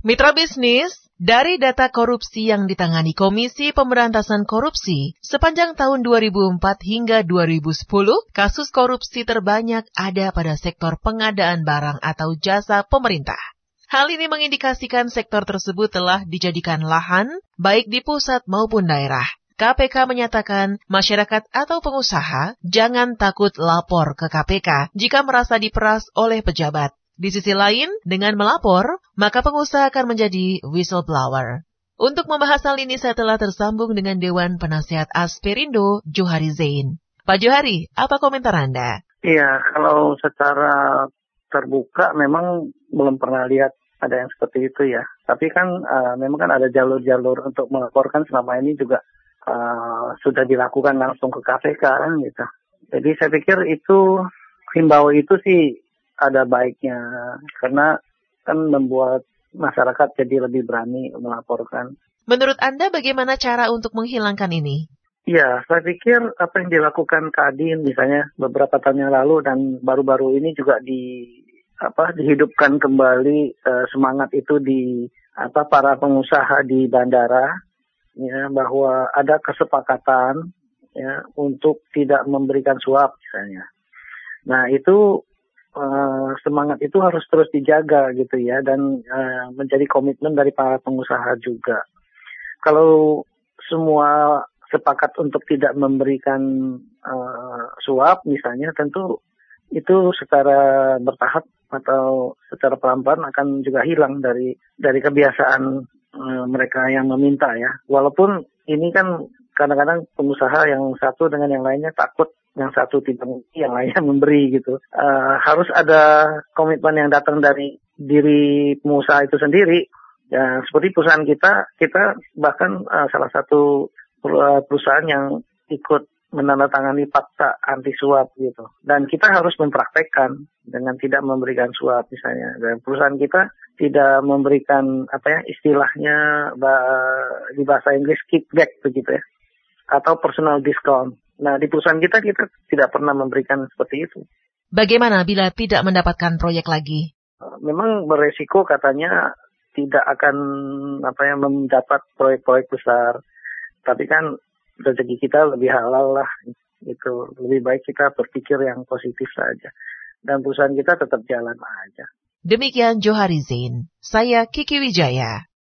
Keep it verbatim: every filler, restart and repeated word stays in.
Mitra bisnis, dari data korupsi yang ditangani Komisi Pemberantasan Korupsi sepanjang tahun dua ribu empat hingga dua ribu sepuluh, kasus korupsi terbanyak ada pada sektor pengadaan barang atau jasa pemerintah. Hal ini mengindikasikan sektor tersebut telah dijadikan lahan, baik di pusat maupun daerah. K P K menyatakan masyarakat atau pengusaha jangan takut lapor ke K P K jika merasa diperas oleh pejabat. Di sisi lain, dengan melapor, maka pengusaha akan menjadi whistleblower. Untuk membahas hal ini, saya telah tersambung dengan Dewan Penasihat Asperindo, Johari Zain. Pak Johari, apa komentar Anda? Iya, kalau secara terbuka memang belum pernah lihat ada yang seperti itu ya. Tapi kan uh, memang kan ada jalur-jalur untuk melaporkan selama ini juga uh, sudah dilakukan langsung ke K P K kan gitu. Jadi saya pikir itu, himbau itu sih ada baiknya, karena kan membuat masyarakat jadi lebih berani melaporkan. Menurut Anda bagaimana cara untuk menghilangkan ini? Ya, saya pikir apa yang dilakukan Kadin misalnya beberapa tahun yang lalu dan baru-baru ini juga di apa dihidupkan kembali eh, semangat itu di apa para pengusaha di bandara ya, bahwa ada kesepakatan ya untuk tidak memberikan suap misalnya. Nah, itu Uh, semangat itu harus terus dijaga gitu ya, dan uh, menjadi komitmen dari para pengusaha juga. Kalau semua sepakat untuk tidak memberikan uh, suap misalnya, tentu itu secara bertahap atau secara pelan-pelan akan juga hilang dari dari kebiasaan uh, mereka yang meminta ya. Walaupun ini kan kadang-kadang pengusaha yang satu dengan yang lainnya takut, yang satu tidak memberi, yang lainnya memberi gitu. Uh, harus ada komitmen yang datang dari diri pengusaha itu sendiri. Ya, seperti perusahaan kita, kita bahkan uh, salah satu perusahaan yang ikut menandatangani fakta anti suap gitu. Dan kita harus mempraktekkan dengan tidak memberikan suap misalnya. Dan perusahaan kita tidak memberikan apa ya istilahnya bah, di bahasa Inggris kickback begitu ya, atau personal discount. Nah, di perusahaan kita, kita tidak pernah memberikan seperti itu. Bagaimana bila tidak mendapatkan proyek lagi? Memang beresiko katanya tidak akan apa ya mendapat proyek-proyek besar. Tapi kan rezeki kita lebih halal lah. Itu lebih baik kita berpikir yang positif saja. Dan perusahaan kita tetap jalan aja. Demikian Johari Zain. Saya Kiki Wijaya.